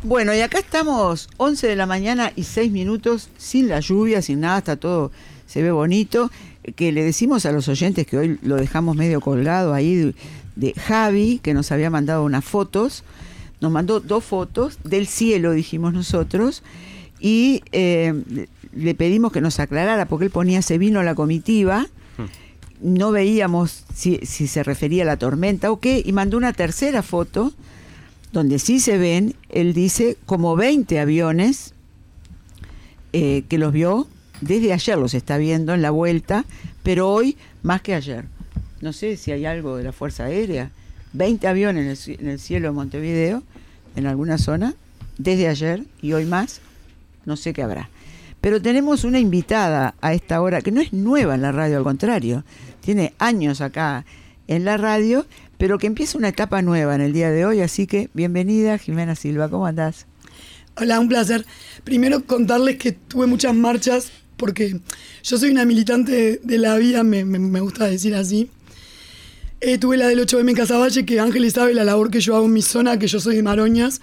Bueno, y acá estamos 11 de la mañana y 6 minutos, sin la lluvia, sin nada, está todo, se ve bonito. Que le decimos a los oyentes que hoy lo dejamos medio colgado ahí de Javi, que nos había mandado unas fotos, nos mandó 2 fotos del cielo, dijimos nosotros, y le pedimos que nos aclarara, porque él ponía se vino la comitiva, no veíamos si se refería a la tormenta o qué, y mandó una tercera foto, donde sí se ven, él dice, como 20 aviones, que los vio, desde ayer los está viendo en la vuelta, pero hoy más que ayer. No sé si hay algo de la Fuerza Aérea, 20 aviones en el cielo de Montevideo, en alguna zona, desde ayer y hoy más, no sé qué habrá. Pero tenemos una invitada a esta hora, que no es nueva en la radio, al contrario, tiene años acá en la radio, pero que empieza una etapa nueva en el día de hoy, así que bienvenida, Jimena Silva, ¿cómo andás? Hola, un placer. Primero contarles que tuve muchas marchas, porque yo soy una militante de la vida, me gusta decir así. Tuve la del 8M en Casaballe, que Ángeles sabe la labor que yo hago en mi zona, que yo soy de Maroñas.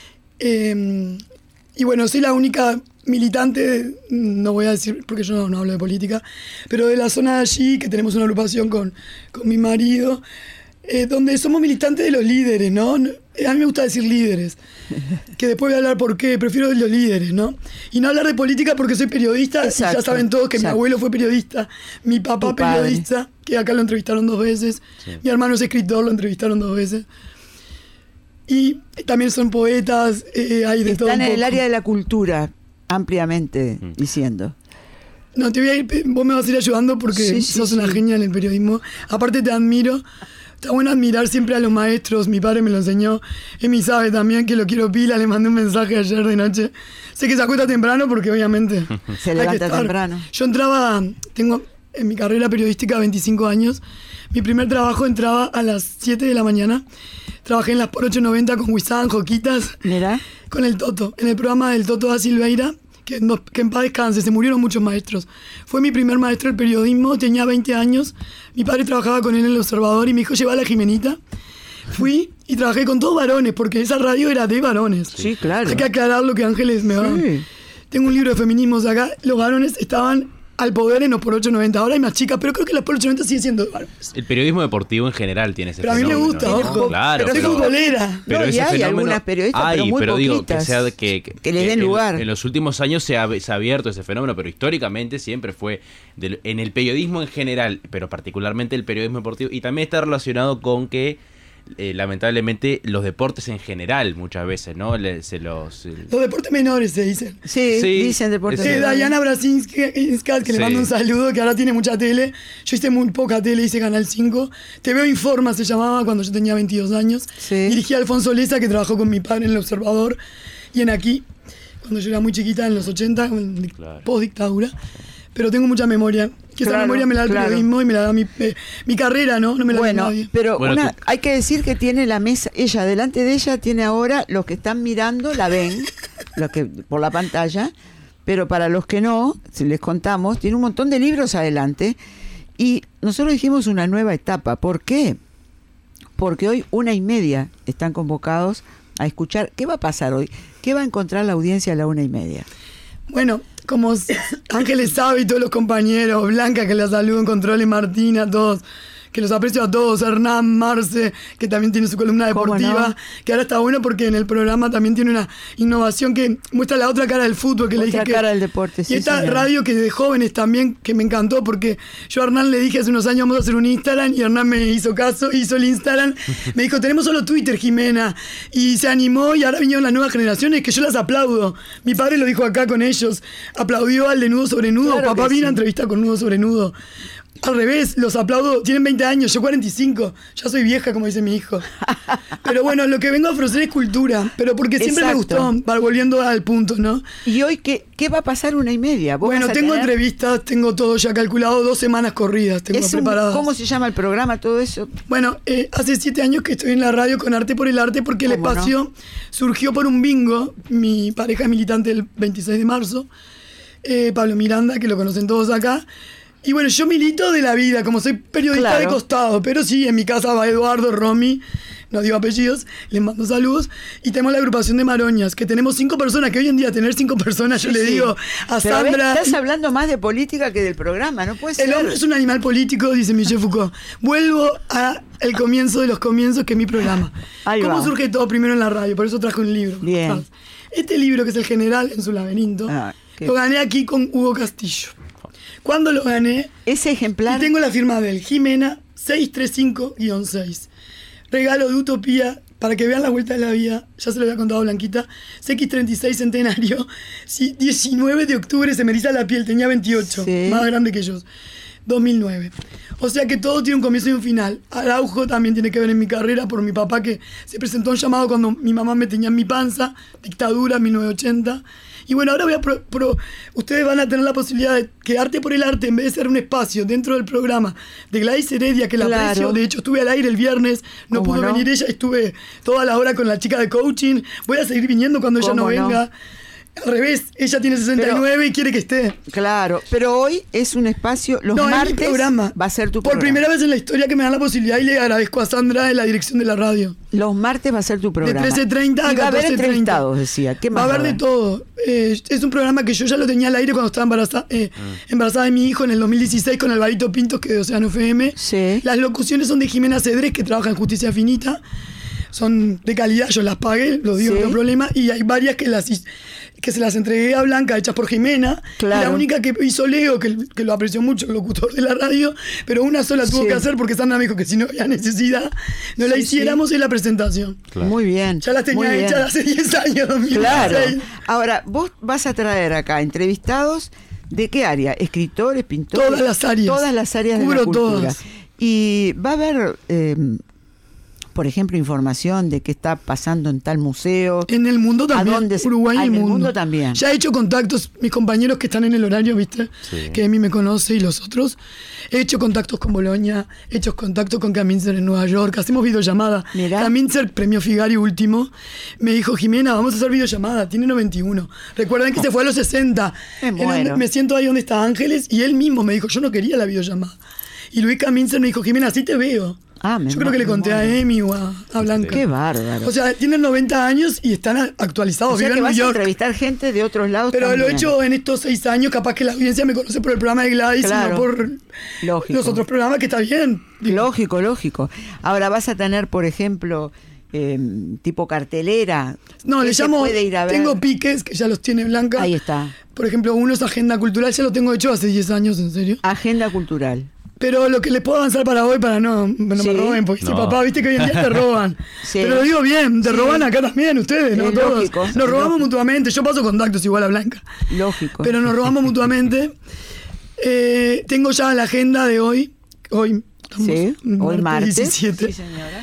Y bueno, soy la única militante, no voy a decir porque yo no hablo de política, pero de la zona de allí, que tenemos una agrupación con mi marido, donde somos militantes de los líderes, ¿no? A mí me gusta decir líderes, que después voy a hablar por qué, prefiero de los líderes, ¿no? Y no hablar de política porque soy periodista, exacto, y ya saben todos que mi abuelo fue periodista, mi papá periodista, que acá lo entrevistaron 2 veces, sí. Mi hermano es escritor, lo entrevistaron 2 veces. Y también son poetas, hay de todo un poco. Están en el área de la cultura, ampliamente diciendo. No, vos me vas a ir ayudando porque sos una genia en el periodismo. Aparte te admiro. Está bueno admirar siempre a los maestros, mi padre me lo enseñó, Emi sabe también que lo quiero pila, le mandé un mensaje ayer de noche. Sé que se acuesta temprano porque obviamente se levanta temprano. Yo tengo en mi carrera periodística 25 años, mi primer trabajo entraba a las 7 de la mañana, trabajé en las por 890 con Huizán, Joquitas, ¿Mira? Con el Toto, en el programa del Toto da Silveira, que en paz descanse, se murieron muchos maestros. Fue mi primer maestro del periodismo, tenía 20 años, mi padre trabajaba con él en El Observador y me dijo, lleva a la Jimenita. Fui y trabajé con todos varones, porque esa radio era de varones. Sí, claro. Hay que aclarar lo que Ángeles me va. Tengo un libro de feminismos acá, los varones estaban al poder en los por 890. Ahora hay más chicas, pero creo que las por 890 siguen siendo de varones. El periodismo deportivo en general tiene ese fenómeno. Pero a mí me gusta, ojo. Claro, pero soy futbolera. Pero no, y hay algunas periodistas, pero muy poquitas, digo, que les den lugar. En los últimos años se ha abierto ese fenómeno, pero históricamente siempre fue en el periodismo en general, pero particularmente el periodismo deportivo, y también está relacionado con que lamentablemente los deportes en general muchas veces, ¿no? Los deportes menores se dicen. Sí, dicen deportes menores. Diana Brasinska, que le mando un saludo, que ahora tiene mucha tele. Yo hice muy poca tele, hice Canal 5. Te veo Informa se llamaba cuando yo tenía 22 años. Sí. Dirigí a Alfonso Leza, que trabajó con mi padre en El Observador y en Aquí, cuando yo era muy chiquita, en los 80, claro. Post-dictadura. Pero tengo mucha memoria. Que esa memoria me la da el periodismo y me la da mi carrera, ¿no? No me la da nadie. Pero hay que decir que tiene la mesa, ella, delante de ella tiene ahora, los que están mirando la ven, los que por la pantalla, pero para los que no, si les contamos, tiene un montón de libros adelante y nosotros dijimos una nueva etapa. ¿Por qué? Porque hoy 1:30 están convocados a escuchar. ¿Qué va a pasar hoy? ¿Qué va a encontrar la audiencia a la 1:30? Bueno, como Ángeles sabe y todos los compañeros, Blanca que la saludo en control, y Martina, todos, que los aprecio a todos, Hernán, Marce, que también tiene su columna deportiva, que ahora está bueno porque en el programa también tiene una innovación que muestra la otra cara del fútbol, que le dije que... Otra cara del deporte, sí, y esta señor. radio que de jóvenes también, que me encantó, porque yo a Hernán le dije hace unos años vamos a hacer un Instagram, y Hernán me hizo caso, hizo el Instagram, me dijo tenemos solo Twitter, Jimena, y se animó, y ahora vinieron las nuevas generaciones, que yo las aplaudo. Mi padre lo dijo acá con ellos, aplaudió al de Nudo sobre Nudo, claro, papá vino a entrevistar con Nudo sobre Nudo. Al revés, los aplaudo, tienen 20 años, yo 45, ya soy vieja, como dice mi hijo. Pero bueno, lo que vengo a ofrecer es cultura, pero porque siempre me gustó, volviendo al punto, ¿no? ¿Y hoy qué va a pasar 1:30? Bueno, tengo entrevistas, tengo todo ya calculado, 2 semanas corridas, tengo preparadas. ¿Cómo se llama el programa, todo eso? Bueno, hace 7 años que estoy en la radio con Arte por el Arte, porque el espacio surgió por un bingo. Mi pareja es militante del 26 de marzo, Pablo Miranda, que lo conocen todos acá. Y bueno, yo milito de la vida, como soy periodista de costado, pero sí, en mi casa va Eduardo, Romy, no digo apellidos, les mando saludos. Y tenemos la agrupación de Maroñas, que tenemos 5 personas, que hoy en día tener 5 personas, yo le digo a Pero Sandra... estás hablando más de política que del programa, no puede ser. El hombre es un animal político, dice Michel Foucault. Vuelvo a el comienzo de los comienzos, que es mi programa. Ahí ¿Cómo va. surge todo primero en la radio? Por eso traje un libro. Bien. Este libro, que es El General en su laberinto, lo gané aquí con Hugo Castillo. ¿Cuándo lo gané? Ese ejemplar... Y tengo la firma de él, Jimena 635-6. Regalo de Utopía, para que vean la vuelta de la vida. Ya se lo había contado a Blanquita. CX36 centenario. Sí, 19 de octubre, se me eriza la piel, tenía 28. Sí. Más grande que yo. 2009. O sea que todo tiene un comienzo y un final. Araujo también tiene que ver en mi carrera por mi papá, que se presentó un llamado cuando mi mamá me tenía en mi panza, dictadura, 1980. Y bueno, ahora voy a ustedes van a tener la posibilidad de que Arte por el Arte, en vez de ser un espacio dentro del programa de Gladys Heredia, que la aprecio, de hecho estuve al aire el viernes, no pudo venir ella, estuve toda la hora con la chica de coaching, voy a seguir viniendo cuando ella no venga. Al revés, ella tiene 69 y quiere que esté. Claro, pero hoy es un espacio, los martes mi programa. Va a ser tu Por programa. primera vez en la historia que me dan la posibilidad, y le agradezco a Sandra de la dirección de la radio. Los martes va a ser tu programa. De 13:30 a 14:30. Va a haber entrevistados, decía. ¿Qué más va a haber de todo. Es un programa que yo ya lo tenía al aire cuando estaba embarazada de mi hijo en el 2016 con Alvarito Pintos, que de Océano FM. Sí. Las locuciones son de Jimena Cedrés, que trabaja en Justicia Finita. Son de calidad, yo las pagué, lo digo, no hay problema. Y hay varias que se las entregué a Blanca, hechas por Jimena. Claro. Y la única que hizo Leo, que lo apreció mucho, el locutor de la radio, pero una sola tuvo que hacer porque Sandra me dijo que si no había necesidad, no la hiciéramos, en la presentación. Claro. Muy bien. Ya las tenía hechas hace 10 años, 2016. Claro. Ahora, vos vas a traer acá entrevistados, ¿de qué área? ¿Escritores, pintores? Todas las áreas. Todas las áreas de la cultura. Todas. Y va a haber... por ejemplo, información de qué está pasando en tal museo. En el mundo también, Uruguay y el mundo también. Ya he hecho contactos, mis compañeros que están en el horario, ¿viste? Sí. Que a mí me conoce y los otros. He hecho contactos con Boloña, he hecho contactos con Kaminzer en Nueva York, hacemos videollamada. Kaminzer, premio Figari último, me dijo, Jimena, vamos a hacer videollamada, tiene 91. Recuerden que se fue a los 60. Me siento ahí donde está Ángeles y él mismo me dijo, yo no quería la videollamada. Y Luis Kaminzer me dijo, Jimena, así te veo. Yo creo que le conté a Emi o a Blanca. Qué bárbaro. O sea, tienen 90 años y están actualizados. O sea, viven que en New York. A entrevistar gente de otros lados. Pero también. lo he hecho en estos 6 años. Capaz que la audiencia me conoce por el programa de Gladys, y no por los otros programas, que está bien. Lógico. Ahora vas a tener, por ejemplo, tipo cartelera. No, le llamo. Tengo piques que ya los tiene Blanca. Ahí está. Por ejemplo, uno es Agenda Cultural. Ya lo tengo hecho hace 10 años, en serio. Agenda Cultural. Pero lo que les puedo avanzar para hoy, para no me roben, porque si papá, viste que hoy en día te roban. Pero lo digo bien, te roban acá también ustedes, ¿no? Todos. Lógico, nos robamos mutuamente. Yo paso contactos igual a Blanca. Lógico. Pero nos robamos mutuamente. Tengo ya la agenda de hoy. Hoy martes 17. Sí, señora.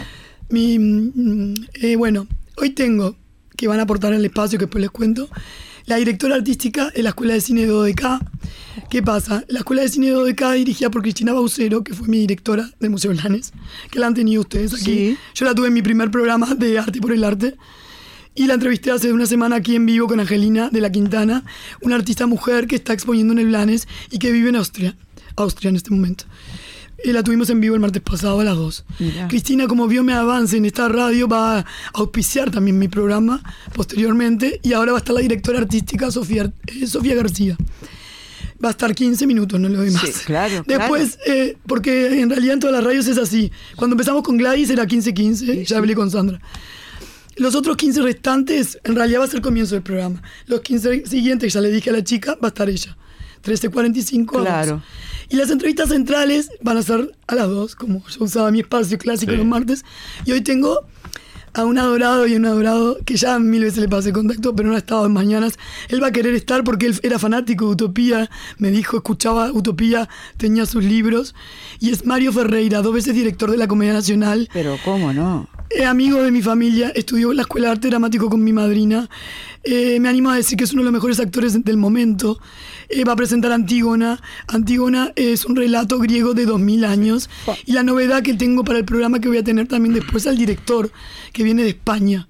Bueno, hoy tengo, que van a aportar el espacio que después les cuento, la directora artística de la Escuela de Cine de ODK. ¿Qué pasa? La Escuela de Cine de ODK, dirigida por Cristina Baucero, que fue mi directora del Museo Blanes, que la han tenido ustedes aquí. Sí. Yo la tuve en mi primer programa de Arte por el Arte. Y la entrevisté hace una semana aquí en vivo con Angelina de la Quintana, una artista mujer que está exponiendo en el Blanes y que vive en Austria en este momento. Y la tuvimos en vivo el martes pasado a las 2. Mirá. Cristina, como vio mi avance en esta radio, va a auspiciar también mi programa posteriormente. Y ahora va a estar la directora artística Sofía García. Va a estar 15 minutos, no le doy más. Sí, claro. Después, porque en realidad en todas las radios es así. Cuando empezamos con Gladys era 15-15, sí, ya hablé con Sandra. Los otros 15 restantes, en realidad va a ser el comienzo del programa. Los 15 siguientes, ya le dije a la chica, va a estar ella. 13:45 a 2. Y las entrevistas centrales van a ser a las 2, como yo usaba mi espacio clásico los martes. Y hoy tengo a un adorado y un adorado que ya 1000 veces le pasé contacto, pero no ha estado en mañanas. Él va a querer estar porque él era fanático de Utopía, me dijo, escuchaba Utopía, tenía sus libros. Y es Mario Ferreira, 2 veces director de la Comedia Nacional. Pero ¿cómo no? Amigo de mi familia, estudió en la Escuela de Arte Dramático con mi madrina. Me animo a decir que es uno de los mejores actores del momento. Va a presentar Antígona. Antígona es un relato griego de 2000 años. Y la novedad que tengo para el programa que voy a tener también después al director, que viene de España.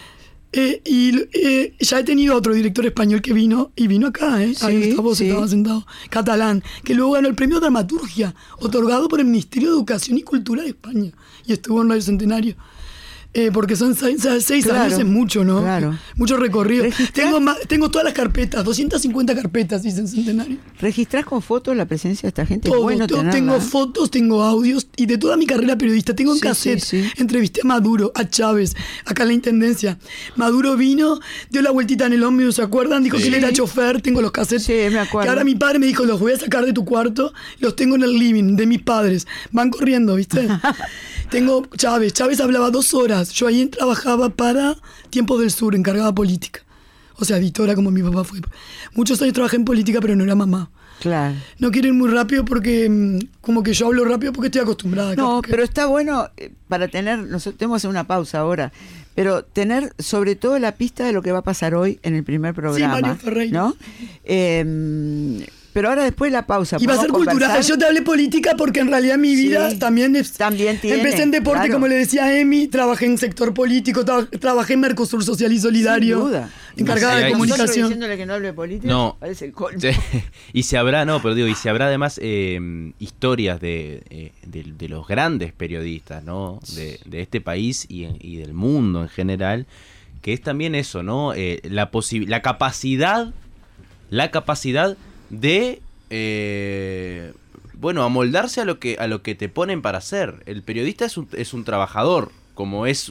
Ya he tenido otro director español que vino acá, ahí estaba sentado, catalán, que luego ganó el premio de Dramaturgia, otorgado por el Ministerio de Educación y Cultura de España, y estuvo en Radio Centenario. porque son 6 años, es mucho, ¿no? Claro. Mucho recorrido. Tengo todas las carpetas, 250 carpetas, dice en Centenario. ¿Registrás con fotos la presencia de esta gente? Todo, Es bueno tengo fotos, tengo audios, y de toda mi carrera periodista, tengo en cassette. Sí. Entrevisté a Maduro, a Chávez, acá en la Intendencia. Maduro vino, dio la vueltita en el ómnibus, ¿se acuerdan? Dijo que él era chofer, tengo los cassettes. Sí, me acuerdo. Que ahora mi padre me dijo, los voy a sacar de tu cuarto, los tengo en el living de mis padres. Van corriendo, ¿viste? Tengo Chávez hablaba 2 horas. Yo ahí trabajaba para Tiempos del Sur, encargada política. O sea, editora como mi papá fue. Muchos años trabajé en política, pero no era mamá. Claro. No quiero ir muy rápido porque como que yo hablo rápido porque estoy acostumbrada. No, pero está bueno para tener, nosotros tenemos que hacer una pausa ahora, pero tener sobre todo la pista de lo que va a pasar hoy en el primer programa. Sí, Mario Ferreira. ¿No? Pero ahora después de la pausa. Y va a ser cultural. Yo te hablé política porque en realidad mi vida también tiene. Empecé en deporte, claro. Como le decía Emi, trabajé en sector político, trabajé en Mercosur Social y Solidario. Sin duda. Encargada de comunicación. Diciéndole que no hable de política. No. Parece el colmo. Y se habrá, y se habrá además historias de los grandes periodistas, ¿no? De este país y del mundo en general, que es también eso, ¿no? La capacidad de amoldarse a lo que te ponen para hacer. El periodista es un trabajador, como es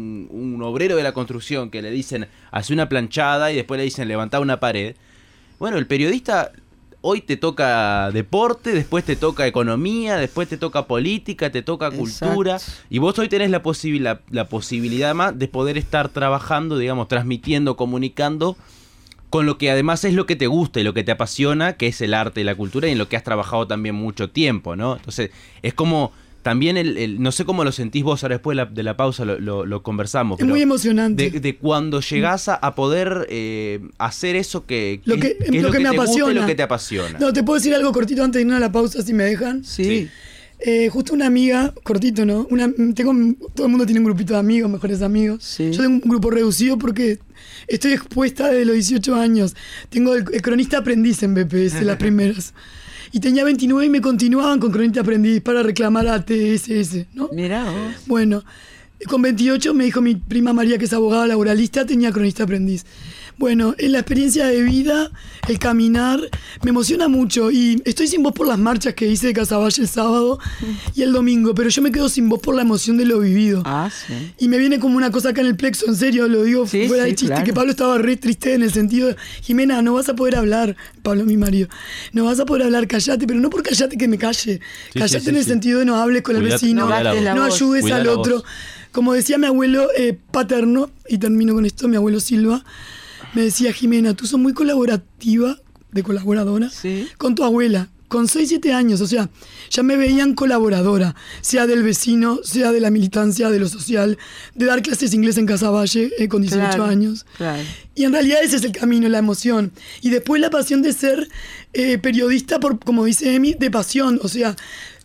un obrero de la construcción que le dicen hace una planchada y después le dicen levantá una pared. Bueno, el periodista hoy te toca deporte, después te toca economía, después te toca política, te toca cultura. Exacto. Y vos hoy tenés la posibilidad más de poder estar trabajando, digamos, transmitiendo, comunicando con lo que además es lo que te gusta y lo que te apasiona, que es el arte y la cultura, y en lo que has trabajado también mucho tiempo, ¿no? Entonces, es como también no sé cómo lo sentís vos, ahora después de la pausa lo conversamos. Es muy emocionante. De cuando llegás a poder hacer eso que me apasiona. Gusta y lo que te apasiona. No, te puedo decir algo cortito antes de irnos a la pausa, si me dejan. Sí. Justo una amiga, cortito, ¿no? Todo el mundo tiene un grupito de amigos, mejores amigos. Sí. Yo tengo un grupo reducido porque estoy expuesta desde los 18 años. Tengo el cronista aprendiz en BPS, las primeras. Y tenía 29 y me continuaban con cronista aprendiz para reclamar a TSS, ¿no? Mirá vos. Bueno, con 28 me dijo mi prima María, que es abogada laboralista, tenía cronista aprendiz. Bueno, en la experiencia de vida, el caminar, me emociona mucho. Y estoy sin voz por las marchas que hice de Casaballe el sábado y el domingo, pero yo me quedo sin voz por la emoción de lo vivido. Ah, sí. Y me viene como una cosa acá en el plexo, en serio, lo digo fuera de chiste, claro. Que Pablo estaba re triste en el sentido de, Jimena, no vas a poder hablar, Pablo, mi marido, no vas a poder hablar, callate, pero no por callate que me calle, callate en el sentido de no hables con el vecino, no ayudes al otro. Como decía mi abuelo paterno, y termino con esto, mi abuelo Silva, me decía, Jimena, tú sos muy colaborativa, de colaboradora, ¿sí? Con tu abuela, con 6, 7 años, o sea, ya me veían colaboradora, sea del vecino, sea de la militancia, de lo social, de dar clases de inglés en Casaballe con 18 años. Claro. Y en realidad ese es el camino, la emoción. Y después la pasión de ser periodista, como dice Emi, de pasión, o sea,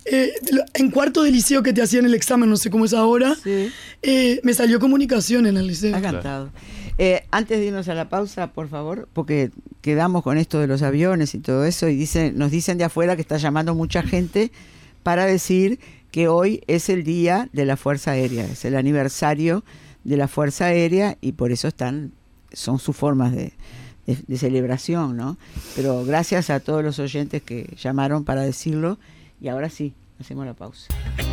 en cuarto de liceo que te hacían el examen, no sé cómo es ahora, sí. Me salió comunicación en el liceo. Ha cantado. Antes de irnos a la pausa, por favor, porque quedamos con esto de los aviones y todo eso, y nos dicen de afuera que está llamando mucha gente para decir que hoy es el día de la Fuerza Aérea, es el aniversario de la Fuerza Aérea, y por eso son sus formas de celebración, ¿no? Pero gracias a todos los oyentes que llamaron para decirlo, y ahora sí, hacemos la pausa.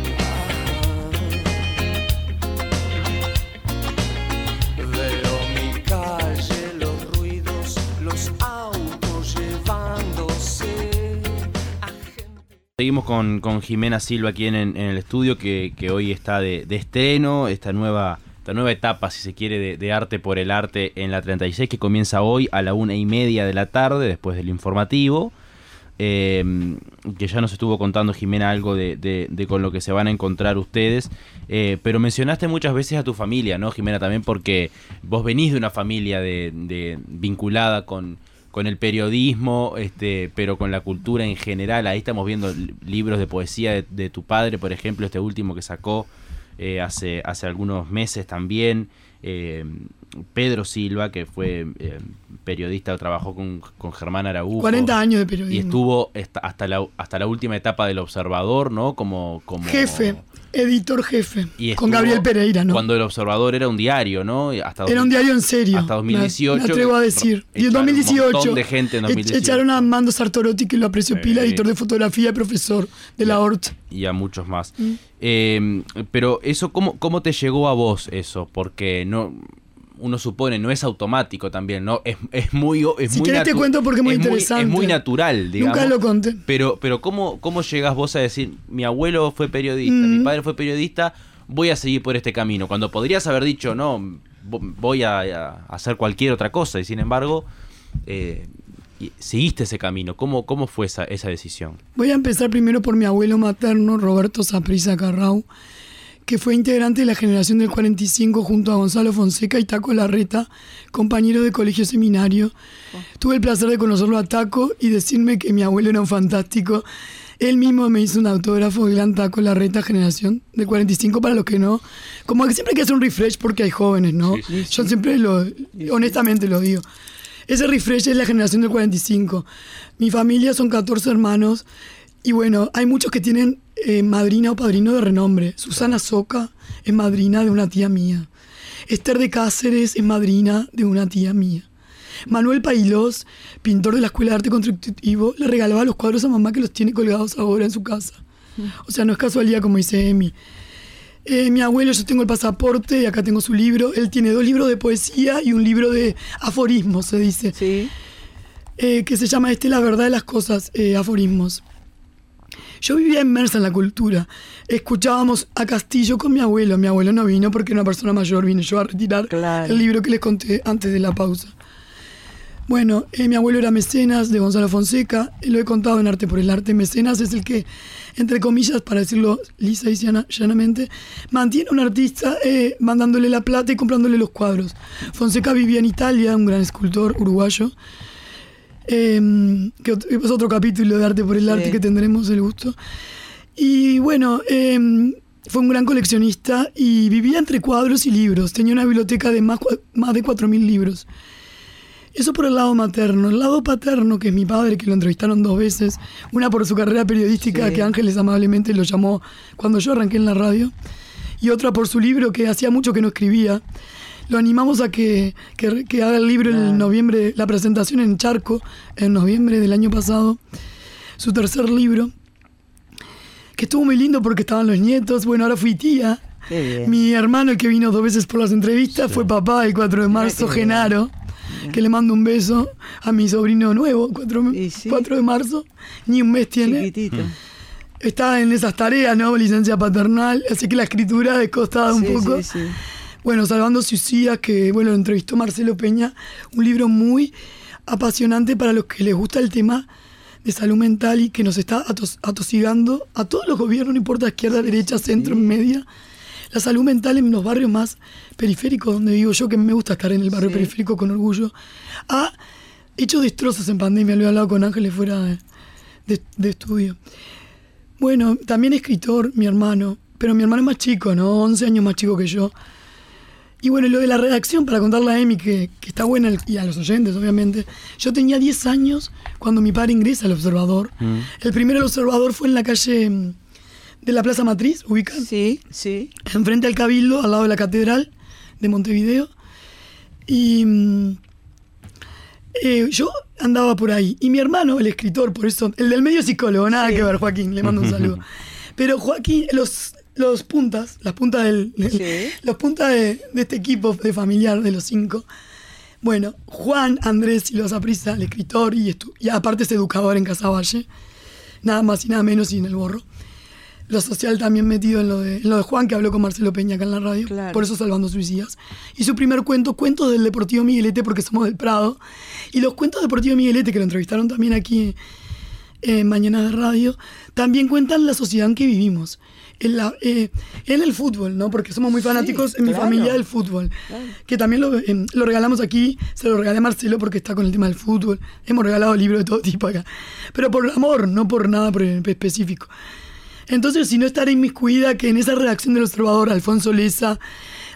Seguimos con Jimena Silva aquí en el estudio, que hoy está de estreno, esta nueva etapa, si se quiere, de Arte por el Arte en la 36, que comienza hoy a la 1:30 de la tarde, después del informativo, que ya nos estuvo contando Jimena algo de con lo que se van a encontrar ustedes, pero mencionaste muchas veces a tu familia, ¿no, Jimena? También porque vos venís de una familia vinculada con el periodismo, pero con la cultura en general. Ahí estamos viendo libros de poesía de tu padre, por ejemplo, este último que sacó hace algunos meses también. Pedro Silva, que fue periodista, trabajó con Germán Araújo. 40 años de periodismo. Y estuvo hasta la última etapa del Observador, ¿no? Como jefe, editor jefe, y con Gabriel Pereira, ¿no? Cuando el Observador era un diario, ¿no? Era un diario en serio. Hasta 2018. Me atrevo a decir. Y en 2018. Un montón de gente en 2018. Echaron a Mando Sartorotti, que lo aprecio pila, editor de fotografía y profesor de la Hort. Y a muchos más. Pero eso, ¿cómo te llegó a vos eso? Porque uno supone, no es automático también, ¿no? Es muy si querés te cuento porque es muy interesante. Es muy natural, digamos. Nunca lo conté. Pero ¿cómo llegás vos a decir, mi abuelo fue periodista, mi padre fue periodista, voy a seguir por este camino? Cuando podrías haber dicho, no, voy a hacer cualquier otra cosa, y sin embargo, seguiste ese camino. ¿Cómo fue esa decisión? Voy a empezar primero por mi abuelo materno, Roberto Saprissa Carrau, que fue integrante de la generación del 45 junto a Gonzalo Fonseca y Taco Larreta, compañero de colegio seminario. Tuve el placer de conocerlo a Taco y decirme que mi abuelo era un fantástico. Él mismo me hizo un autógrafo del gran Taco Larreta, generación del 45, para los que no. Como que siempre hay que hacer un refresh porque hay jóvenes, ¿no? Sí. Yo siempre honestamente lo digo. Ese refresh es la generación del 45. Mi familia son 14 hermanos. Y bueno, hay muchos que tienen madrina o padrino de renombre. Susana Soca es madrina de una tía mía. Esther de Cáceres es madrina de una tía mía. Manuel Pailós, pintor de la Escuela de Arte Constructivo, le regalaba los cuadros a mamá, que los tiene colgados ahora en su casa. O sea, no es casualidad, como dice Emi. Mi abuelo, yo tengo el pasaporte y acá tengo su libro. Él tiene 2 libros de poesía y un libro de aforismos, se dice. Sí. Que se llama La verdad de las cosas, aforismos. Yo vivía inmersa en la cultura. Escuchábamos a Castillo con mi abuelo. Mi abuelo no vino porque era una persona mayor. Vine yo a retirar el libro que les conté antes de la pausa. Bueno, mi abuelo era mecenas de Gonzalo Fonseca. Lo he contado en Arte por el Arte. Mecenas es el que, entre comillas, para decirlo lisa y llanamente, mantiene a un artista mandándole la plata y comprándole los cuadros. Fonseca vivía en Italia, un gran escultor uruguayo. Que es otro capítulo de Arte por el Arte que tendremos el gusto. Y bueno, fue un gran coleccionista y vivía entre cuadros y libros. Tenía una biblioteca de más de 4.000 libros. Eso por el lado materno. El lado paterno, que es mi padre, que lo entrevistaron 2 veces. Una por su carrera periodística, que Ángeles amablemente lo llamó cuando yo arranqué en la radio. Y otra por su libro, que hacía mucho que no escribía. Lo animamos a que haga el libro en noviembre, la presentación en Charco, en noviembre del año pasado, su 3er libro, que estuvo muy lindo porque estaban los nietos. Bueno, ahora fui tía. Mi hermano, el que vino 2 veces por las entrevistas, fue papá el 4 de marzo, Genaro, que le mando un beso a mi sobrino nuevo, 4 de marzo, ni un mes tiene. Chiquitito. Está en esas tareas, ¿no? Licencia paternal, así que la escritura es costada un poco. Sí. Bueno, Salvando Suicidas, que bueno, lo entrevistó Marcelo Peña, un libro muy apasionante para los que les gusta el tema de salud mental y que nos está atosigando a todos los gobiernos, no importa izquierda, derecha, centro, media. La salud mental en los barrios más periféricos, donde vivo yo, que me gusta estar en el barrio periférico con orgullo, ha hecho destrozos en pandemia. Lo he hablado con Ángeles fuera de estudio. Bueno, también escritor, mi hermano, pero mi hermano es más chico, ¿no? 11 años más chico que yo. Y bueno, lo de la redacción, para contarle a Emi, que está buena, y a los oyentes, obviamente. Yo tenía 10 años cuando mi padre ingresa al Observador. El primero Observador fue en la calle de la Plaza Matriz, ¿ubican? Sí. Enfrente al Cabildo, al lado de la Catedral de Montevideo. Y yo andaba por ahí. Y mi hermano, el escritor, por eso, el del medio psicólogo, nada que ver, Joaquín, le mando un saludo. Pero Joaquín, las puntas de este equipo de familiar de los 5. Bueno, Juan Andrés Silva Saprissa, el escritor y aparte es educador en Casaballe, nada más y nada menos, y en El Borro. Lo social también metido en lo de Juan, que habló con Marcelo Peña acá en la radio, por eso Salvando Suicidas. Y su primer cuentos del Deportivo Miguelete, porque somos del Prado. Y los cuentos del Deportivo Miguelete, que lo entrevistaron también aquí en Mañana de Radio, también cuentan la sociedad en que vivimos. En el fútbol, ¿no? Porque somos muy fanáticos en mi familia del fútbol. Que también lo regalamos aquí, se lo regalé a Marcelo porque está con el tema del fútbol. Hemos regalado libros de todo tipo acá. Pero por amor, no por nada específico. Entonces, si no estaré inmiscuida, que en esa redacción del Observador, Alfonso Leza,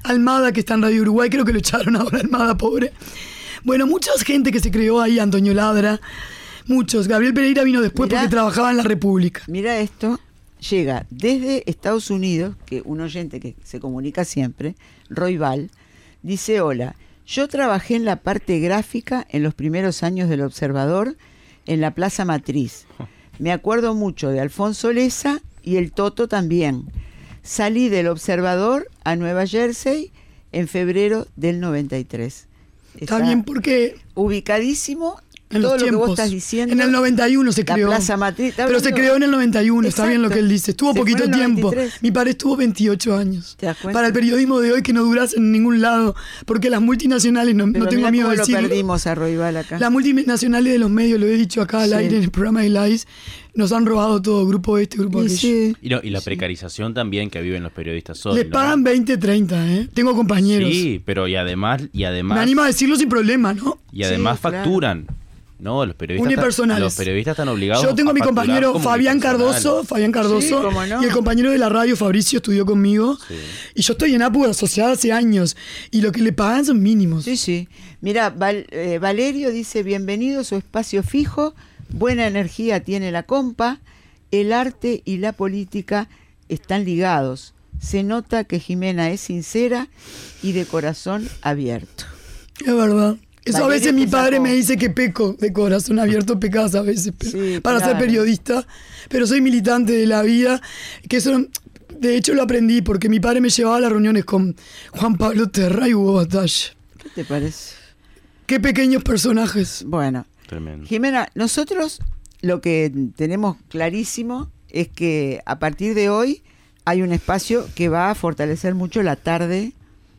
Almada, que está en Radio Uruguay, creo que lo echaron ahora, Almada, pobre. Bueno, mucha gente que se creó ahí, Antonio Ladra, muchos. Gabriel Pereira vino después porque trabajaba en La República. Mira esto, llega desde Estados Unidos, que un oyente que se comunica siempre, Roy Val, dice: hola, yo trabajé en la parte gráfica en los primeros años del Observador, en la Plaza Matriz. Me acuerdo mucho de Alfonso Leza y el Toto también. Salí del Observador a Nueva Jersey en febrero del 93. Está bien porque... ubicadísimo en todo los lo tiempos. que vos estás diciendo. En el 91 se creó. La Plaza Matriz. Pero se creó en el 91, está bien lo que él dice. Estuvo Se poquito fue en el tiempo. 93. Mi padre estuvo 28 años. ¿Te das cuenta? Para el periodismo de hoy que no duras en ningún lado, porque las multinacionales, no Pero tengo mirá miedo cómo de lo decirlo, perdimos a Roybal acá. las multinacionales de los medios, lo he dicho acá al Sí. aire en el programa de Lies, nos han robado todo, grupo este, grupo Y aquello. sí. Y la precarización también que viven los periodistas hoy, Les ¿no? pagan 20, 30, ¿eh? Tengo compañeros. Sí, pero y además Me animo a decirlo sin problema, ¿no? y además Sí, claro. facturan. No, los periodistas Unipersonales. los periodistas están obligados. Yo tengo a mi facturar compañero como Fabián Cardoso, unipersonales. Sí, cómo no. y el compañero de la radio Fabricio estudió conmigo. Sí. Y yo estoy en APU asociada hace años. Y lo que le pagan son mínimos. Sí, sí. Mira, Valerio dice: bienvenido a su espacio fijo, buena energía tiene la compa, el arte y la política están ligados. Se nota que Jimena es sincera y de corazón abierto. Es verdad. Eso a Valerio veces mi te padre sacó. me dice que peco de corazón abierto, pecas a veces Sí, para ser claro. periodista. Pero soy militante de la vida. Que eso, de hecho, lo aprendí porque mi padre me llevaba a las reuniones con Juan Pablo Terra y Hugo Batalla. ¿Qué te parece? Qué pequeños personajes. Bueno, Tremendo. Jimena, nosotros lo que tenemos clarísimo es que a partir de hoy hay un espacio que va a fortalecer mucho la tarde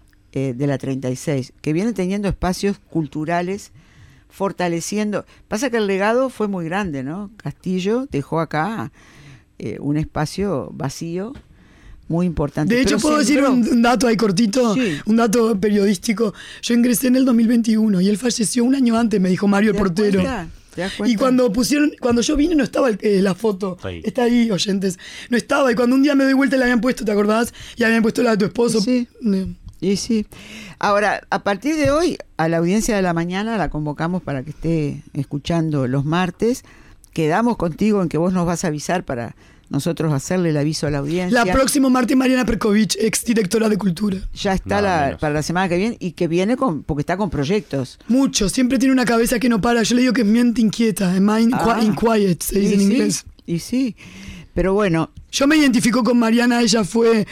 de la 36, que viene teniendo espacios culturales, fortaleciendo. Pasa que el legado fue muy grande, ¿no? Castillo dejó acá un espacio vacío muy importante. De hecho, Pero puedo decir sembró. un dato ahí cortito, Sí. un dato periodístico. Yo ingresé en el 2021 y él falleció un año antes, me dijo Mario el ¿Te das portero. cuenta? ¿Te das cuenta? Y cuando yo vine no estaba la foto. Está ahí. Está ahí, oyentes. No estaba. Y cuando un día me doy vuelta le habían puesto, ¿te acordás? Y habían puesto la de tu esposo. Sí. Y sí. Ahora, a partir de hoy, a la audiencia de la mañana la convocamos para que esté escuchando los martes. Quedamos contigo en que vos nos vas a avisar para nosotros hacerle el aviso a la audiencia. La próxima Martín Mariana Perkovich, ex directora de Cultura. Ya está Nada menos. para la semana que viene y que viene porque está con proyectos. Mucho. Siempre tiene una cabeza que no para. Yo le digo que es mente inquieta. Mind inquiet, se dice Y en sí, inglés. Y sí. Pero bueno, Yo me identifico con Mariana. Ella fue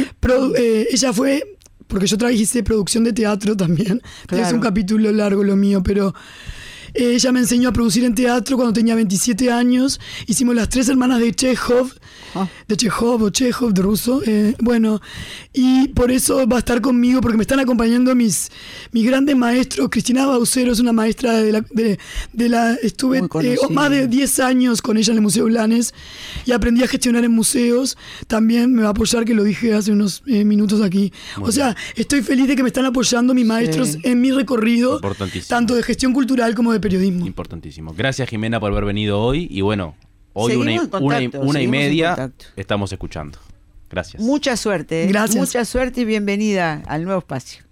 porque yo hice producción de teatro también. Claro. Es un capítulo largo lo mío, pero ella me enseñó a producir en teatro cuando tenía 27 años. Hicimos Las Tres Hermanas de Chekhov, de Chekhov, de ruso. Bueno, y por eso va a estar conmigo, porque me están acompañando mis grandes maestros. Cristina Baucero es una maestra estuve Muy conocida. más de 10 años con ella en el Museo Blanes y aprendí a gestionar en museos. También me va a apoyar, que lo dije hace unos minutos aquí. Muy o sea, estoy feliz de que me están apoyando mis maestros Sí. en mi recorrido, Importantísimo. tanto de gestión cultural como de periodismo. Importantísimo. Gracias, Jimena, por haber venido hoy. Y bueno, hoy Seguimos una en contacto, y seguimos en media contacto. estamos escuchando. Gracias. mucha suerte. Gracias. Mucha suerte y bienvenida al nuevo espacio.